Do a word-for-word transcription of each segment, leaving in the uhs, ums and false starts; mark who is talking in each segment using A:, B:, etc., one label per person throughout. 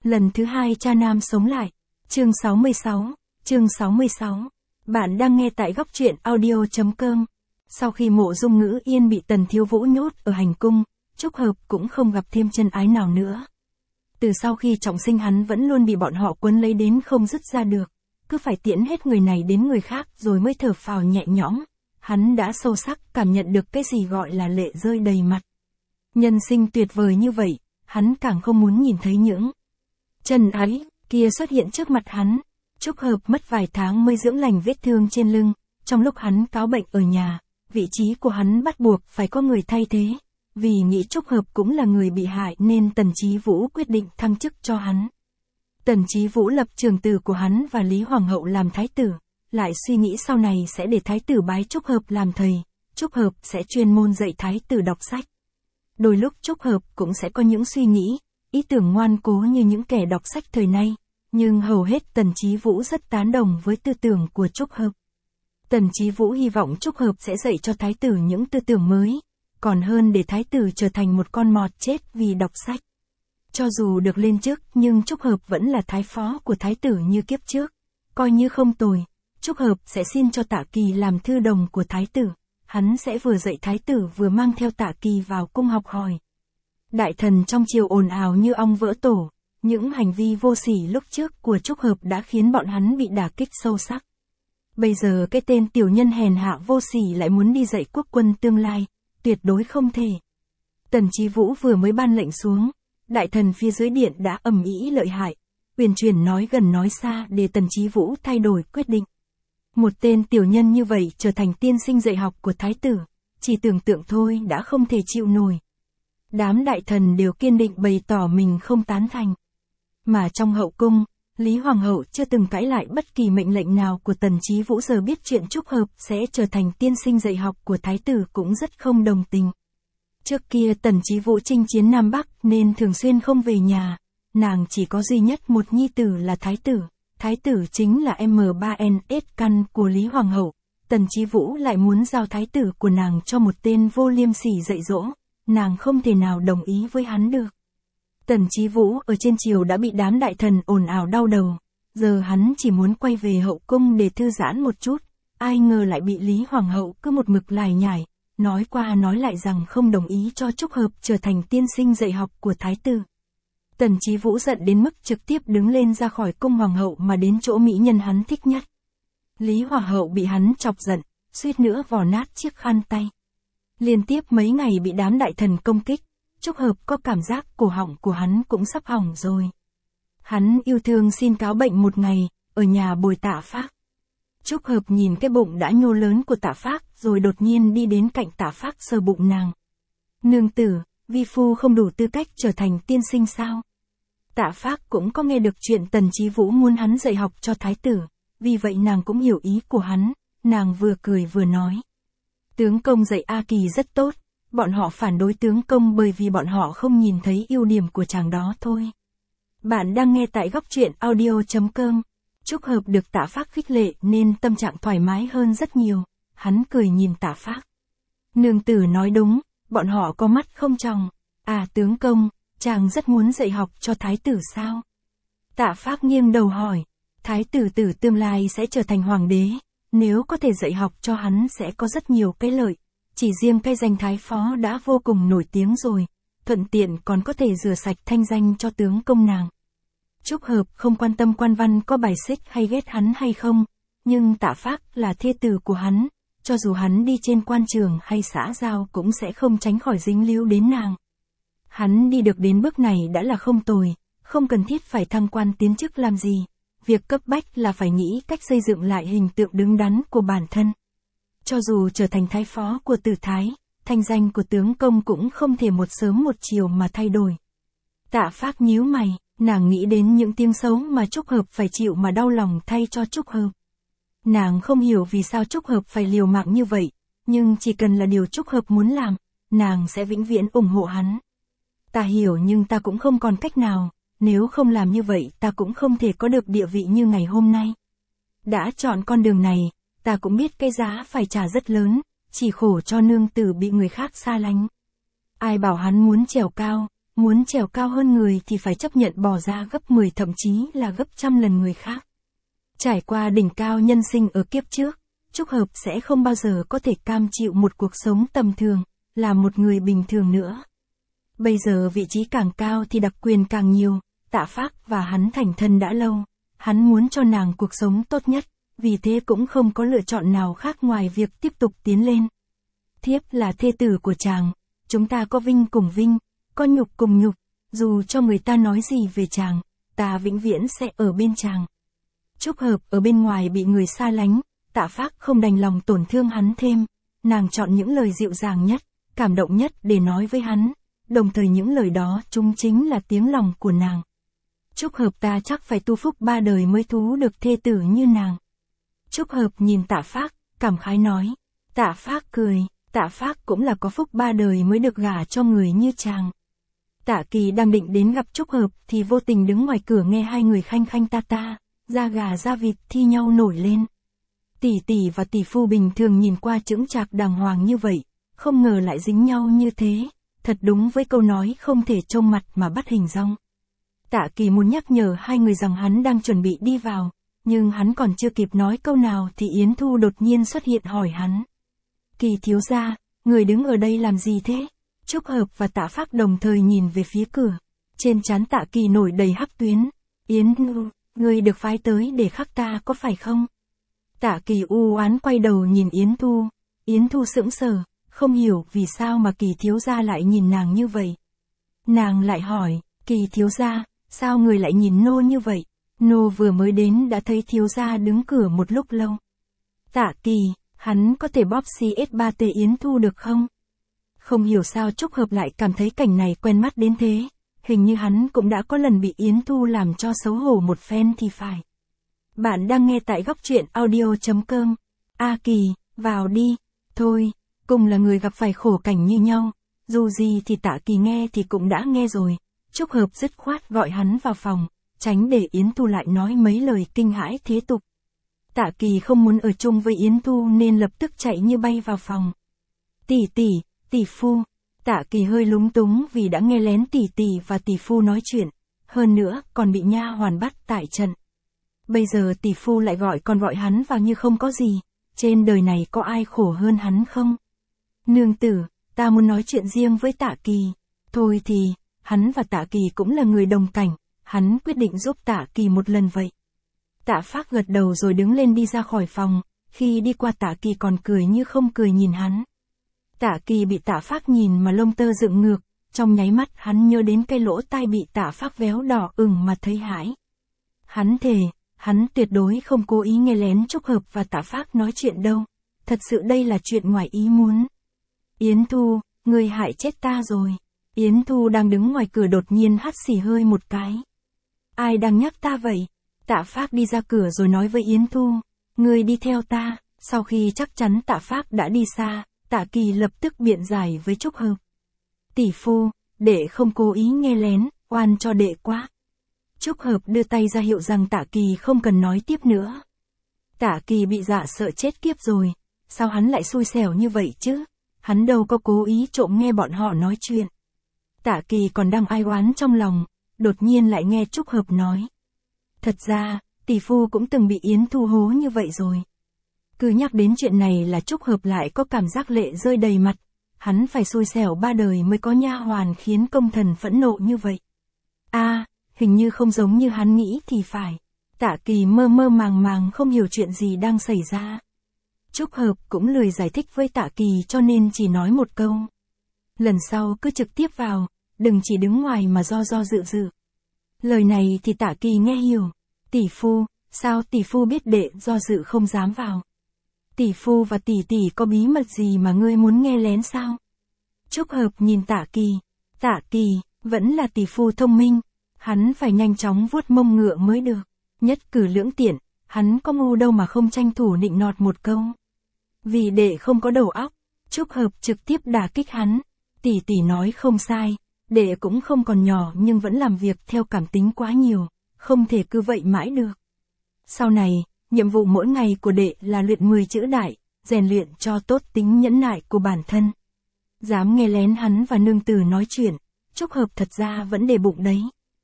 A: Lần thứ hai cha nam sống lại. Chương sáu mươi sáu. Chương sáu mươi sáu. Bạn đang nghe tại góc truyện audio.com. Sau khi Mộ Dung Ngữ Yên bị Tần Thiếu Vũ nhốt ở hành cung, Trúc Hợp cũng không gặp thêm chân ái nào nữa. Từ sau khi trọng sinh hắn vẫn luôn bị bọn họ quấn lấy đến không dứt ra được, cứ phải tiễn hết người này đến người khác rồi mới thở phào nhẹ nhõm. Hắn đã sâu sắc cảm nhận được cái gì gọi là lệ rơi đầy mặt. Nhân sinh tuyệt vời như vậy, hắn càng không muốn nhìn thấy những chân ái kia xuất hiện trước mặt hắn. Trúc Hợp mất vài tháng mới dưỡng lành vết thương trên lưng, trong lúc hắn cáo bệnh ở nhà, vị trí của hắn bắt buộc phải có người thay thế. Vì nghĩ Trúc Hợp cũng là người bị hại nên Tần Chí Vũ quyết định thăng chức cho hắn. Tần Chí Vũ lập trường tử của hắn và Lý Hoàng hậu làm thái tử, lại suy nghĩ sau này sẽ để thái tử bái Trúc Hợp làm thầy, Trúc Hợp sẽ chuyên môn dạy thái tử đọc sách. Đôi lúc Trúc Hợp cũng sẽ có những suy nghĩ, ý tưởng ngoan cố như những kẻ đọc sách thời nay, nhưng hầu hết Tần Chí Vũ rất tán đồng với tư tưởng của Trúc Hợp. Tần Chí Vũ hy vọng Trúc Hợp sẽ dạy cho thái tử những tư tưởng mới, còn hơn để thái tử trở thành một con mọt chết vì đọc sách. Cho dù được lên chức nhưng Trúc Hợp vẫn là thái phó của thái tử như kiếp trước, coi như không tồi. Trúc Hợp sẽ xin cho Tạ Kỳ làm thư đồng của thái tử, hắn sẽ vừa dạy thái tử vừa mang theo Tạ Kỳ vào cung học hỏi. Đại thần trong triều ồn ào như ong vỡ tổ, những hành vi vô sỉ lúc trước của Trúc Hợp đã khiến bọn hắn bị đả kích sâu sắc. Bây giờ cái tên tiểu nhân hèn hạ vô sỉ lại muốn đi dạy quốc quân tương lai, tuyệt đối không thể. Tần Chí Vũ vừa mới ban lệnh xuống, đại thần phía dưới điện đã ầm ĩ lợi hại, uyển chuyển nói gần nói xa để Tần Chí Vũ thay đổi quyết định. Một tên tiểu nhân như vậy trở thành tiên sinh dạy học của thái tử, chỉ tưởng tượng thôi đã không thể chịu nổi. Đám đại thần đều kiên định bày tỏ mình không tán thành. Mà trong hậu cung, Lý Hoàng hậu chưa từng cãi lại bất kỳ mệnh lệnh nào của Tần Chí Vũ, giờ biết chuyện Trúc Hợp sẽ trở thành tiên sinh dạy học của thái tử cũng rất không đồng tình. Trước kia Tần Chí Vũ chinh chiến Nam Bắc nên thường xuyên không về nhà, nàng chỉ có duy nhất một nhi tử là thái tử, thái tử chính là em ba en ét căn của Lý Hoàng hậu. Tần Chí Vũ lại muốn giao thái tử của nàng cho một tên vô liêm sỉ dạy dỗ, nàng không thể nào đồng ý với hắn được. Tần Chí Vũ ở trên triều đã bị đám đại thần ồn ào đau đầu, giờ hắn chỉ muốn quay về hậu cung để thư giãn một chút, ai ngờ lại bị Lý Hoàng hậu cứ một mực lải nhải, nói qua nói lại rằng không đồng ý cho Trúc Hợp trở thành tiên sinh dạy học của thái tử. Tần Chí Vũ giận đến mức trực tiếp đứng lên ra khỏi cung hoàng hậu mà đến chỗ mỹ nhân hắn thích nhất. Lý Hoàng hậu bị hắn chọc giận, suýt nữa vò nát chiếc khăn tay. Liên tiếp mấy ngày bị đám đại thần công kích, Trúc Hợp có cảm giác cổ họng của hắn cũng sắp hỏng rồi. Hắn yêu thương xin cáo bệnh một ngày, ở nhà bồi Tạ Phác. Trúc Hợp nhìn cái bụng đã nhô lớn của Tạ Phác rồi đột nhiên đi đến cạnh Tạ Phác sờ bụng nàng. Nương tử, vi phu không đủ tư cách trở thành tiên sinh sao? Tạ Phác cũng có nghe được chuyện Tần Chí Vũ muốn hắn dạy học cho thái tử, vì vậy nàng cũng hiểu ý của hắn, nàng vừa cười vừa nói. Tướng công dạy A Kỳ rất tốt, bọn họ phản đối tướng công bởi vì bọn họ không nhìn thấy ưu điểm của chàng đó thôi. Bạn đang nghe tại góc truyện audio.com. Trúc Hợp được Tạ Phác khích lệ nên tâm trạng thoải mái hơn rất nhiều, hắn cười nhìn Tạ Phác. Nương tử nói đúng, bọn họ có mắt không tròng. À tướng công, chàng rất muốn dạy học cho thái tử sao? Tạ Phác nghiêng đầu hỏi, thái tử tử tương lai sẽ trở thành hoàng đế, nếu có thể dạy học cho hắn sẽ có rất nhiều cái lợi, chỉ riêng cái danh thái phó đã vô cùng nổi tiếng rồi, thuận tiện còn có thể rửa sạch thanh danh cho tướng công nàng. Trúc Hợp không quan tâm quan văn có bài xích hay ghét hắn hay không, nhưng Tạ Phác là thê tử của hắn, cho dù hắn đi trên quan trường hay xã giao cũng sẽ không tránh khỏi dính líu đến nàng. Hắn đi được đến bước này đã là không tồi, không cần thiết phải thăng quan tiến chức làm gì, việc cấp bách là phải nghĩ cách xây dựng lại hình tượng đứng đắn của bản thân. Cho dù trở thành thái phó của Tử Thái, thanh danh của tướng công cũng không thể một sớm một chiều mà thay đổi. Tạ Phác nhíu mày, nàng nghĩ đến những tiếng xấu mà Trúc Hợp phải chịu mà đau lòng thay cho Trúc Hợp. Nàng không hiểu vì sao Trúc Hợp phải liều mạng như vậy, nhưng chỉ cần là điều Trúc Hợp muốn làm, nàng sẽ vĩnh viễn ủng hộ hắn. Ta hiểu nhưng ta cũng không còn cách nào, nếu không làm như vậy ta cũng không thể có được địa vị như ngày hôm nay. Đã chọn con đường này, ta cũng biết cái giá phải trả rất lớn, chỉ khổ cho nương tử bị người khác xa lánh. Ai bảo hắn muốn trèo cao, Muốn trèo cao hơn người thì phải chấp nhận bỏ ra gấp mười thậm chí là gấp trăm lần người khác. Trải qua đỉnh cao nhân sinh ở kiếp trước, Trúc Hợp sẽ không bao giờ có thể cam chịu một cuộc sống tầm thường, là một người bình thường nữa. Bây giờ vị trí càng cao thì đặc quyền càng nhiều, Tạ Phác và hắn thành thân đã lâu. Hắn muốn cho nàng cuộc sống tốt nhất, vì thế cũng không có lựa chọn nào khác ngoài việc tiếp tục tiến lên. Thiếp là thê tử của chàng, chúng ta có vinh cùng vinh, có nhục cùng nhục, dù cho người ta nói gì về chàng, ta vĩnh viễn sẽ ở bên chàng. Trúc Hợp ở bên ngoài bị người xa lánh, Tạ Phác không đành lòng tổn thương hắn thêm, nàng chọn những lời dịu dàng nhất, cảm động nhất để nói với hắn, đồng thời những lời đó chúng chính là tiếng lòng của nàng. Trúc Hợp ta chắc phải tu phúc ba đời mới thú được thê tử như nàng. Trúc Hợp nhìn Tạ Phác, cảm khái nói. Tạ Phác cười, Tạ Phác cũng là có phúc ba đời mới được gả cho người như chàng. Tạ Kỳ đang định đến gặp Trúc Hợp thì vô tình đứng ngoài cửa nghe hai người khanh khanh ta ta, da gà da vịt thi nhau nổi lên. Tỷ tỷ và tỷ phu bình thường nhìn qua chững chạc đàng hoàng như vậy, không ngờ lại dính nhau như thế, thật đúng với câu nói không thể trông mặt mà bắt hình dong. Tạ Kỳ muốn nhắc nhở hai người rằng hắn đang chuẩn bị đi vào, nhưng hắn còn chưa kịp nói câu nào thì Yến Thu đột nhiên xuất hiện hỏi hắn. Kỳ thiếu gia, người đứng ở đây làm gì thế? Trúc Hợp và Tạ Phác đồng thời nhìn về phía cửa. Trên trán Tạ Kỳ nổi đầy hắc tuyến. Yến Thu, người được phái tới để khắc ta có phải không? Tạ Kỳ u oán quay đầu nhìn Yến Thu. Yến Thu sững sờ, không hiểu vì sao mà Kỳ thiếu gia lại nhìn nàng như vậy. Nàng lại hỏi, Kỳ thiếu gia, sao người lại nhìn nô như vậy? Nô vừa mới đến đã thấy thiếu gia đứng cửa một lúc lâu. Tạ Kỳ, hắn có thể bóp xê ét ba tê Yến Thu được không? Không hiểu sao Trúc Hợp lại cảm thấy cảnh này quen mắt đến thế, hình như hắn cũng đã có lần bị Yến Thu làm cho xấu hổ một phen thì phải. Bạn đang nghe tại góc truyện audio chấm com. A Kỳ, vào đi. Thôi, cùng là người gặp phải khổ cảnh như nhau, dù gì thì Tạ Kỳ nghe thì cũng đã nghe rồi. Trúc Hợp dứt khoát gọi hắn vào phòng, tránh để Yến Thu lại nói mấy lời kinh hãi thế tục. Tạ Kỳ không muốn ở chung với Yến Thu nên lập tức chạy như bay vào phòng. Tỷ tỷ, tỷ phu. Tạ Kỳ hơi lúng túng vì đã nghe lén tỷ tỷ và tỷ phu nói chuyện, hơn nữa còn bị nha hoàn bắt tại trận. Bây giờ tỷ phu lại gọi con gọi hắn vào như không có gì, trên đời này có ai khổ hơn hắn không? Nương tử, ta muốn nói chuyện riêng với Tạ Kỳ. Thôi thì, hắn và Tạ Kỳ cũng là người đồng cảnh, hắn quyết định giúp Tạ Kỳ một lần vậy. Tạ Phác gật đầu rồi đứng lên đi ra khỏi phòng, khi đi qua Tạ Kỳ còn cười như không cười nhìn hắn. Tạ Kỳ bị Tạ Phác nhìn mà lông tơ dựng ngược, trong nháy mắt hắn nhớ đến cái lỗ tai bị Tạ Phác véo đỏ ửng mà thấy hãi. Hắn thề, hắn tuyệt đối không cố ý nghe lén Trúc Hợp và Tạ Phác nói chuyện đâu, thật sự đây là chuyện ngoài ý muốn. Yến Thu, người hại chết ta rồi. Yến Thu đang đứng ngoài cửa đột nhiên hắt xì hơi một cái. Ai đang nhắc ta vậy? Tạ Phác đi ra cửa rồi nói với Yến Thu, người đi theo ta. Sau khi chắc chắn Tạ Phác đã đi xa, Tạ Kỳ lập tức biện giải với Trúc Hợp. Tỷ phu, đệ không cố ý nghe lén, oan cho đệ quá. Trúc Hợp đưa tay ra hiệu rằng Tạ Kỳ không cần nói tiếp nữa. Tạ Kỳ bị dọa sợ chết kiếp rồi, sao hắn lại xui xẻo như vậy chứ? Hắn đâu có cố ý trộm nghe bọn họ nói chuyện. Tạ Kỳ còn đang ai oán trong lòng, đột nhiên lại nghe Trúc Hợp nói. Thật ra, tỷ phu cũng từng bị Yến Thu hố như vậy rồi. Cứ nhắc đến chuyện này là Trúc Hợp lại có cảm giác lệ rơi đầy mặt, hắn phải xui xẻo ba đời mới có nha hoàn khiến công thần phẫn nộ như vậy. A, à, hình như không giống như hắn nghĩ thì phải. Tạ Kỳ mơ mơ màng màng không hiểu chuyện gì đang xảy ra. Trúc Hợp cũng lười giải thích với Tạ Kỳ cho nên chỉ nói một câu. Lần sau cứ trực tiếp vào, đừng chỉ đứng ngoài mà do do dự dự. Lời này thì Tạ Kỳ nghe hiểu. Tỷ phu, sao tỷ phu biết đệ do dự không dám vào? Tỷ phu và tỷ tỷ có bí mật gì mà ngươi muốn nghe lén sao? Trúc Hợp nhìn Tạ Kỳ. Tạ Kỳ, vẫn là tỷ phu thông minh. Hắn phải nhanh chóng vuốt mông ngựa mới được. Nhất cử lưỡng tiện, hắn có ngu đâu mà không tranh thủ nịnh nọt một câu. Vì đệ không có đầu óc, Trúc Hợp trực tiếp đả kích hắn. Tỷ tỷ nói không sai, đệ cũng không còn nhỏ nhưng vẫn làm việc theo cảm tính quá nhiều, không thể cứ vậy mãi được. Sau này, nhiệm vụ mỗi ngày của đệ là luyện mười chữ đại, rèn luyện cho tốt tính nhẫn nại của bản thân. Dám nghe lén hắn và nương tử nói chuyện, Trúc Hợp thật ra vẫn để bụng đấy.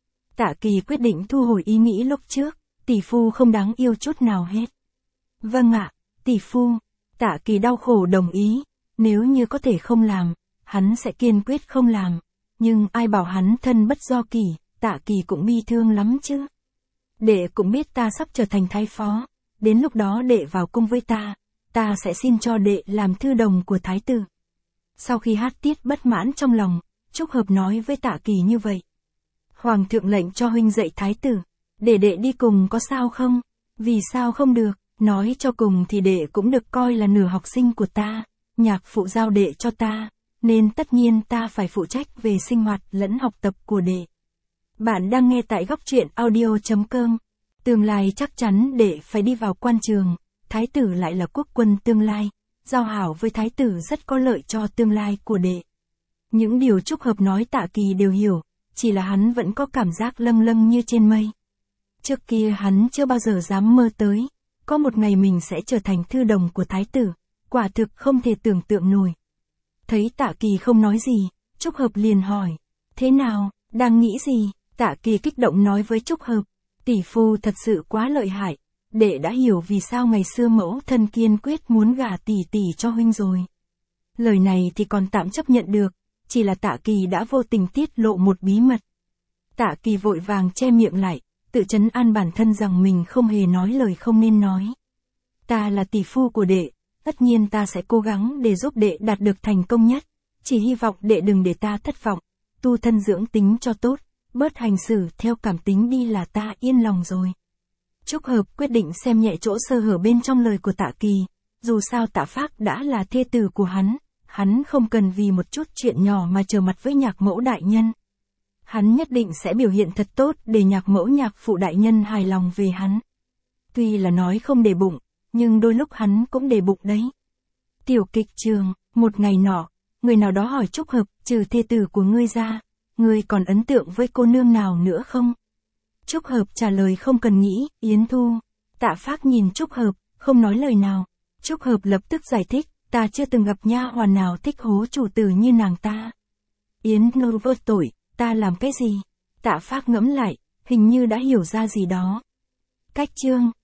A: Tạ Kỳ quyết định thu hồi ý nghĩ lúc trước, tỷ phu không đáng yêu chút nào hết. Vâng ạ, tỷ phu. Tạ Kỳ đau khổ đồng ý, nếu như có thể không làm, hắn sẽ kiên quyết không làm. Nhưng ai bảo hắn thân bất do kỷ, Tạ Kỳ cũng bi thương lắm chứ. Đệ cũng biết ta sắp trở thành thái phó, đến lúc đó đệ vào cung với ta, ta sẽ xin cho đệ làm thư đồng của thái tử. Sau khi hát tiết bất mãn trong lòng, Trúc Hợp nói với Tạ Kỳ như vậy. Hoàng thượng lệnh cho huynh dạy thái tử, để đệ đi cùng có sao không? Vì sao không được? Nói cho cùng thì đệ cũng được coi là nửa học sinh của ta, nhạc phụ giao đệ cho ta, nên tất nhiên ta phải phụ trách về sinh hoạt lẫn học tập của đệ. Bạn đang nghe tại góc truyện audio chấm com. Tương lai chắc chắn đệ phải đi vào quan trường, thái tử lại là quốc quân tương lai, giao hảo với thái tử rất có lợi cho tương lai của đệ. Những điều Trúc Hợp nói Tạ Kỳ đều hiểu, chỉ là hắn vẫn có cảm giác lâng lâng như trên mây. Trước kia hắn chưa bao giờ dám mơ tới, có một ngày mình sẽ trở thành thư đồng của thái tử, quả thực không thể tưởng tượng nổi. Thấy Tạ Kỳ không nói gì, Trúc Hợp liền hỏi, thế nào, đang nghĩ gì? Tạ Kỳ kích động nói với Trúc Hợp, tỷ phu thật sự quá lợi hại, đệ đã hiểu vì sao ngày xưa mẫu thân kiên quyết muốn gả tỷ tỷ cho huynh rồi. Lời này thì còn tạm chấp nhận được, chỉ là Tạ Kỳ đã vô tình tiết lộ một bí mật. Tạ Kỳ vội vàng che miệng lại, tự trấn an bản thân rằng mình không hề nói lời không nên nói. Ta là tỷ phu của đệ, tất nhiên ta sẽ cố gắng để giúp đệ đạt được thành công nhất, chỉ hy vọng đệ đừng để ta thất vọng, tu thân dưỡng tính cho tốt, bớt hành xử theo cảm tính đi là ta yên lòng rồi. Trúc Hợp quyết định xem nhẹ chỗ sơ hở bên trong lời của Tạ Kỳ, dù sao Tạ Phác đã là thê tử của hắn, hắn không cần vì một chút chuyện nhỏ mà trở mặt với nhạc mẫu đại nhân. Hắn nhất định sẽ biểu hiện thật tốt để nhạc mẫu nhạc phụ đại nhân hài lòng về hắn. Tuy là nói không để bụng, nhưng đôi lúc hắn cũng để bụng đấy. Tiểu kịch trường, một ngày nọ, người nào đó hỏi Trúc Hợp, trừ thê tử của ngươi ra, ngươi còn ấn tượng với cô nương nào nữa không? Trúc Hợp trả lời không cần nghĩ, Yến Thu. Tạ Phác nhìn Trúc Hợp, không nói lời nào. Trúc Hợp lập tức giải thích, ta chưa từng gặp nha hoàn nào thích hố chủ tử như nàng ta. Yến Thu vô tội, ta làm cái gì? Tạ Phác ngẫm lại, hình như đã hiểu ra gì đó. Cách chương